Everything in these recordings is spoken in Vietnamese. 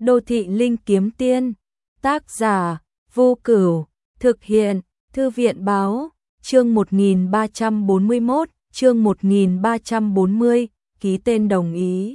Đô thị linh kiếm tiên, tác giả, Vô Cửu, thực hiện, Thư viện báo, chương 1341, chương 1340, ký tên đồng ý.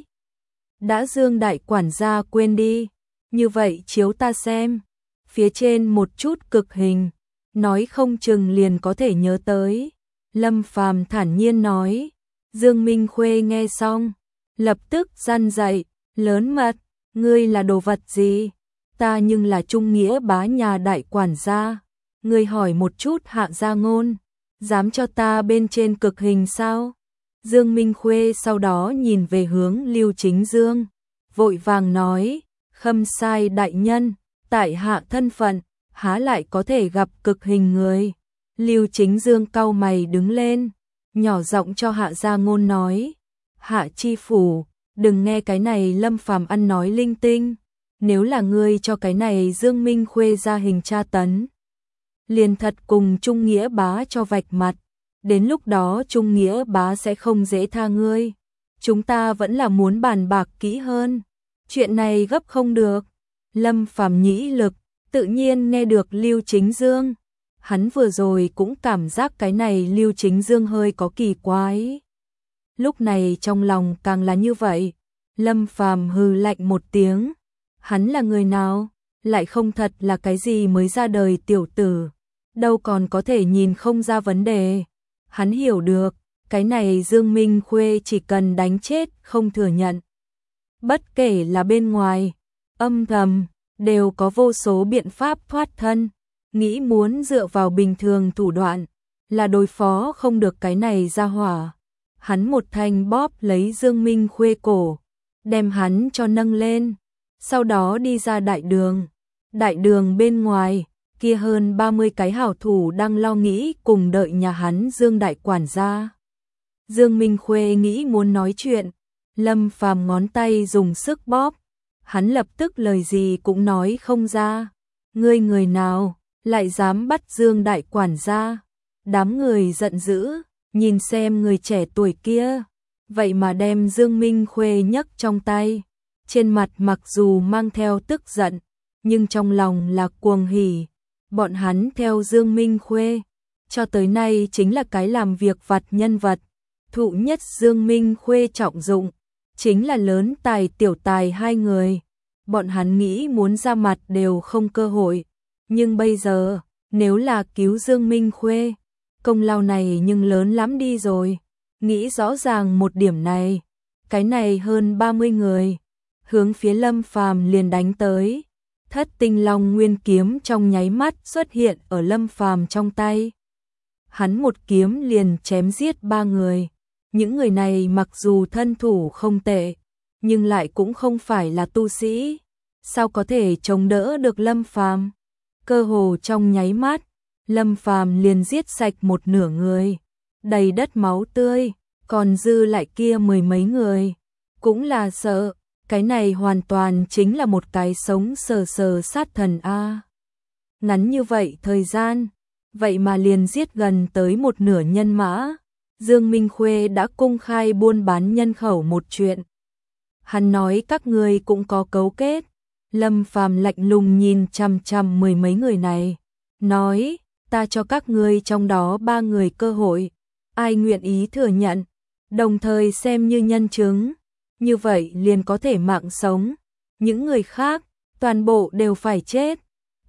Đã Dương đại quản gia quên đi, như vậy chiếu ta xem, phía trên một chút cực hình, nói không chừng liền có thể nhớ tới. Lâm Phàm thản nhiên nói. Dương Minh Khuê nghe xong, lập tức răn dậy, lớn mật, ngươi là đồ vật gì? Ta nhưng là trung nghĩa bá nhà đại quản gia, ngươi hỏi một chút Hạ Gia Ngôn, dám cho ta bên trên cực hình sao? Dương Minh Khuê sau đó nhìn về hướng Lưu Chính Dương, vội vàng nói, khâm sai đại nhân, tại hạ thân phận, há lại có thể gặp cực hình người. Lưu Chính Dương cau mày đứng lên, nhỏ giọng cho Hạ Gia Ngôn nói, Hạ chi phủ, đừng nghe cái này Lâm Phàm ăn nói linh tinh, nếu là ngươi cho cái này Dương Minh Khuê ra hình tra tấn, liền thật cùng Trung Nghĩa bá cho vạch mặt, đến lúc đó Trung Nghĩa bá sẽ không dễ tha ngươi. Chúng ta vẫn là muốn bàn bạc kỹ hơn, chuyện này gấp không được. Lâm Phàm nhĩ lực, tự nhiên nghe được Lưu Chính Dương. Hắn vừa rồi cũng cảm giác cái này Lưu Chính Dương hơi có kỳ quái. Lúc này trong lòng càng là như vậy. Lâm Phàm hừ lạnh một tiếng. Hắn là người nào? Lại không thật là cái gì mới ra đời tiểu tử. Đâu còn có thể nhìn không ra vấn đề. Hắn hiểu được, cái này Dương Minh Khuê chỉ cần đánh chết không thừa nhận. Bất kể là bên ngoài, âm thầm, đều có vô số biện pháp thoát thân. Nghĩ muốn dựa vào bình thường thủ đoạn, là đối phó không được cái này ra hỏa. Hắn một thanh bóp lấy Dương Minh Khuê cổ, đem hắn cho nâng lên, sau đó đi ra đại đường. Đại đường bên ngoài, kia hơn 30 cái hảo thủ đang lo nghĩ cùng đợi nhà hắn Dương đại quản gia. Dương Minh Khuê nghĩ muốn nói chuyện, Lâm Phàm ngón tay dùng sức bóp, hắn lập tức lời gì cũng nói không ra. Ngươi người nào? Lại dám bắt Dương đại quản gia? Đám người giận dữ, nhìn xem người trẻ tuổi kia, vậy mà đem Dương Minh Khuê nhấc trong tay, trên mặt mặc dù mang theo tức giận, nhưng trong lòng là cuồng hỉ. Bọn hắn theo Dương Minh Khuê, cho tới nay chính là cái làm việc vặt nhân vật, thụ nhất Dương Minh Khuê trọng dụng, chính là lớn tài tiểu tài hai người, bọn hắn nghĩ muốn ra mặt đều không cơ hội. Nhưng bây giờ, nếu là cứu Dương Minh Khuê, công lao này nhưng lớn lắm đi rồi. Nghĩ rõ ràng một điểm này, cái này hơn 30 người, hướng phía Lâm Phàm liền đánh tới. Thất Tinh Long Nguyên kiếm trong nháy mắt xuất hiện ở Lâm Phàm trong tay. Hắn một kiếm liền chém giết 3 người. Những người này mặc dù thân thủ không tệ, nhưng lại cũng không phải là tu sĩ. Sao có thể chống đỡ được Lâm Phàm? Cơ hồ trong nháy mắt, Lâm Phàm liền giết sạch một nửa người, đầy đất máu tươi, còn dư lại kia mười mấy người. Cũng là sợ, cái này hoàn toàn chính là một cái sống sờ sờ sát thần a. Ngắn như vậy thời gian, vậy mà liền giết gần tới một nửa nhân mã. Dương Minh Khuê đã công khai buôn bán nhân khẩu một chuyện. Hắn nói các ngươi cũng có cấu kết. Lâm Phàm lạnh lùng nhìn chằm chằm mười mấy người này, nói, ta cho các ngươi trong đó 3 người cơ hội, ai nguyện ý thừa nhận, đồng thời xem như nhân chứng, như vậy liền có thể mạng sống, những người khác, toàn bộ đều phải chết.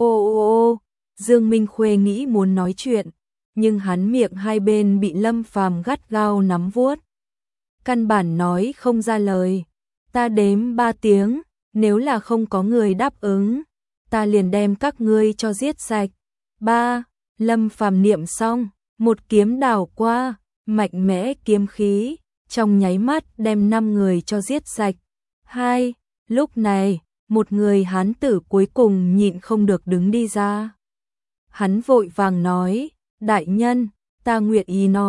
Ô, Dương Minh Khuê nghĩ muốn nói chuyện, nhưng hắn miệng hai bên bị Lâm Phàm gắt gao nắm vuốt. Căn bản nói không ra lời, ta đếm 3 tiếng. Nếu là không có người đáp ứng, ta liền đem các ngươi cho giết sạch. 3. Lâm Phàm niệm xong, một kiếm đảo qua, mạnh mẽ kiếm khí, trong nháy mắt đem 5 người cho giết sạch. 2. Lúc này, một người hán tử cuối cùng nhịn không được đứng đi ra. Hắn vội vàng nói, đại nhân, ta nguyện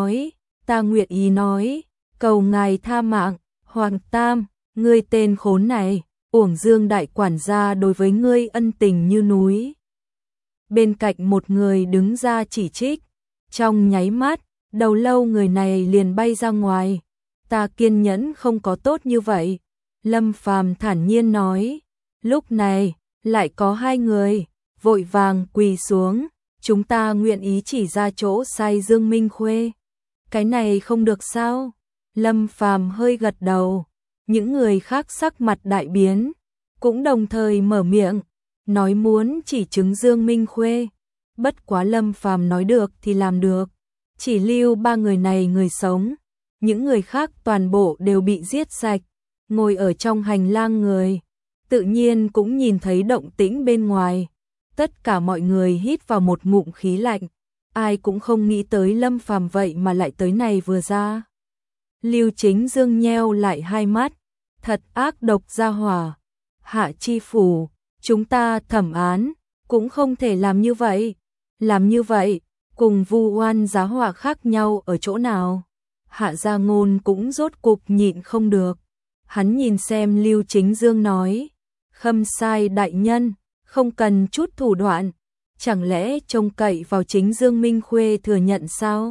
ý nói, cầu ngài tha mạng. Hoàng Tam, ngươi tên khốn này, uổng Dương đại quản gia đối với ngươi ân tình như núi. Bên cạnh một người đứng ra chỉ trích, trong nháy mắt, đầu lâu người này liền bay ra ngoài. Ta kiên nhẫn không có tốt như vậy. Lâm Phàm thản nhiên nói, Lúc này, lại có hai người, vội vàng quỳ xuống, chúng ta nguyện ý chỉ ra chỗ sai Dương Minh Khuê. Cái này không được sao? Lâm Phàm hơi gật đầu, những người khác sắc mặt đại biến, cũng đồng thời mở miệng, nói muốn chỉ chứng Dương Minh Khuê. Bất quá Lâm Phàm nói được thì làm được, chỉ lưu ba người này người sống, những người khác toàn bộ đều bị giết sạch. Ngồi ở trong hành lang người, tự nhiên cũng nhìn thấy động tĩnh bên ngoài. Tất cả mọi người hít vào một ngụm khí lạnh, ai cũng không nghĩ tới Lâm Phàm vậy mà lại tới này vừa ra. Lưu Chính Dương nheo lại hai mắt, thật ác độc gia hỏa. Hạ chi phủ, chúng ta thẩm án, cũng không thể làm như vậy. Làm như vậy, cùng vu oan giá họa khác nhau ở chỗ nào? Hạ Gia Ngôn cũng rốt cục nhịn không được. Hắn nhìn xem Lưu Chính Dương nói, Khâm sai đại nhân, không cần chút thủ đoạn, chẳng lẽ trông cậy vào chính Dương Minh Khuê thừa nhận sao?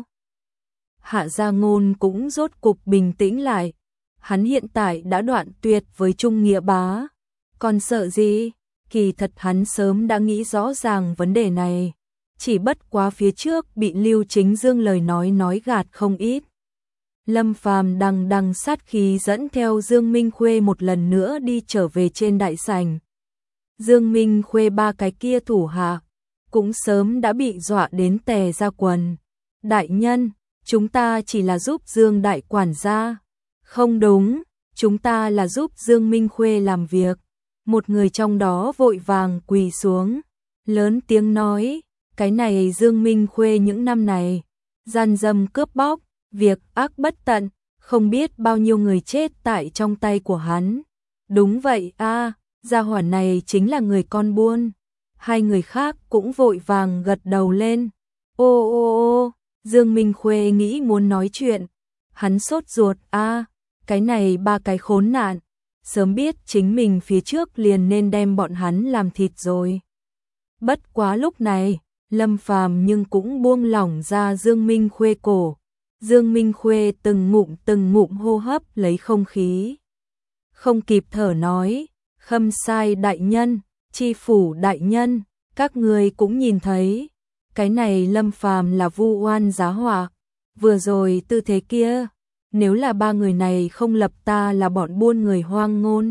Hạ Gia Ngôn cũng rốt cục bình tĩnh lại, hắn hiện tại đã đoạn tuyệt với Trung Nghĩa Bá, còn sợ gì? Kỳ thật hắn sớm đã nghĩ rõ ràng vấn đề này, chỉ bất quá phía trước bị Lưu Chính Dương lời nói gạt không ít. Lâm Phàm đằng đằng sát khí dẫn theo Dương Minh Khuê một lần nữa đi trở về trên đại sảnh. Dương Minh Khuê ba cái kia thủ hạ cũng sớm đã bị dọa đến tè ra quần. Đại nhân, chúng ta chỉ là giúp Dương đại quản gia. Không đúng, chúng ta là giúp Dương Minh Khuê làm việc. Một người trong đó vội vàng quỳ xuống, lớn tiếng nói, cái này Dương Minh Khuê những năm này, gian dâm cướp bóc, việc ác bất tận, không biết bao nhiêu người chết tại trong tay của hắn. Đúng vậy a, gia hỏa này chính là người con buôn. Hai người khác cũng vội vàng gật đầu lên. Ô ô ô, Dương Minh Khuê nghĩ muốn nói chuyện. Hắn sốt ruột a, cái này ba cái khốn nạn, sớm biết chính mình phía trước liền nên đem bọn hắn làm thịt rồi. Bất quá lúc này, Lâm Phàm nhưng cũng buông lỏng ra Dương Minh Khuê cổ. Dương Minh Khuê từng ngụm hô hấp lấy không khí. Không kịp thở nói, Khâm sai đại nhân, chi phủ đại nhân, các người cũng nhìn thấy. Cái này Lâm Phàm là vu oan giá họa. Vừa rồi tư thế kia, nếu là ba người này không lập ta là bọn buôn người hoang ngôn.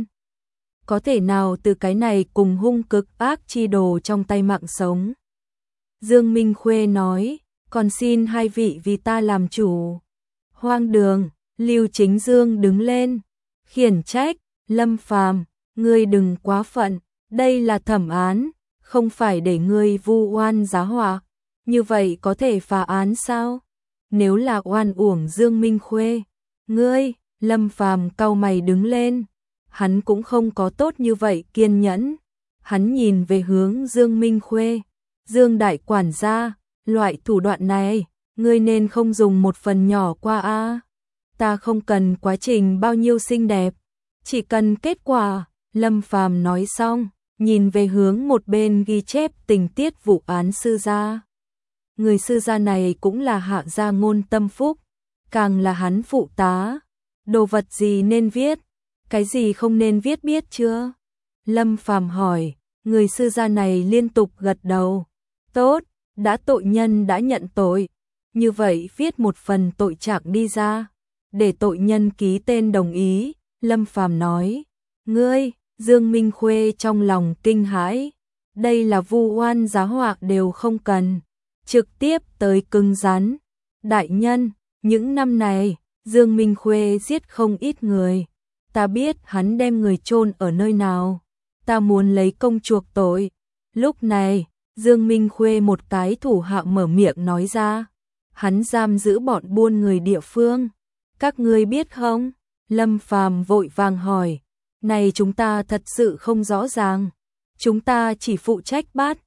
Có thể nào từ cái này cùng hung cực ác chi đồ trong tay mạng sống. Dương Minh Khuê nói, còn xin hai vị vì ta làm chủ. Hoang đường, Lưu Chính Dương đứng lên, khiển trách, Lâm Phàm, ngươi đừng quá phận, đây là thẩm án, không phải để ngươi vu oan giá họa, như vậy có thể phá án sao? Nếu là oan uổng Dương Minh Khuê, ngươi, Lâm Phàm cau mày đứng lên, hắn cũng không có tốt như vậy kiên nhẫn, hắn nhìn về hướng Dương Minh Khuê, Dương đại quản gia, loại thủ đoạn này, ngươi nên không dùng một phần nhỏ qua a. Ta không cần quá trình bao nhiêu xinh đẹp, chỉ cần kết quả. Lâm Phàm nói xong, nhìn về hướng một bên ghi chép tình tiết vụ án sư gia. Người sư gia này cũng là Hạ Gia Ngôn tâm phúc, càng là hắn phụ tá. Đồ vật gì nên viết, cái gì không nên viết biết chưa? Lâm Phàm hỏi, người sư gia này liên tục gật đầu. Tốt, đã tội nhân đã nhận tội, như vậy viết một phần tội trạng đi ra, để tội nhân ký tên đồng ý. Lâm Phàm nói, ngươi, Dương Minh Khuê trong lòng kinh hãi, đây là vu oan giá họa đều không cần, trực tiếp tới cứng rắn. Đại nhân, những năm này, Dương Minh Khuê giết không ít người, ta biết hắn đem người chôn ở nơi nào, ta muốn lấy công chuộc tội. Lúc này, Dương Minh Khuê một cái thủ hạ mở miệng nói ra, hắn giam giữ bọn buôn người địa phương, các ngươi biết không? Lâm Phàm vội vàng hỏi, này chúng ta thật sự không rõ ràng, chúng ta chỉ phụ trách bắt.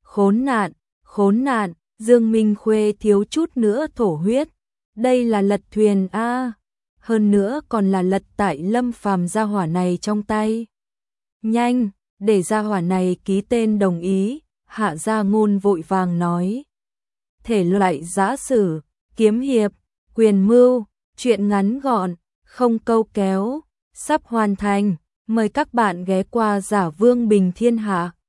Khốn nạn, Dương Minh Khuê thiếu chút nữa thổ huyết, đây là lật thuyền a, hơn nữa còn là lật tại Lâm Phàm gia hỏa này trong tay. Nhanh, để gia hỏa này ký tên đồng ý. Hạ Gia Ngôn vội vàng nói, thể loại giã sử, kiếm hiệp, quyền mưu, truyện ngắn gọn, không câu kéo, sắp hoàn thành. Mời các bạn ghé qua Giả Vương Bình Thiên Hạ.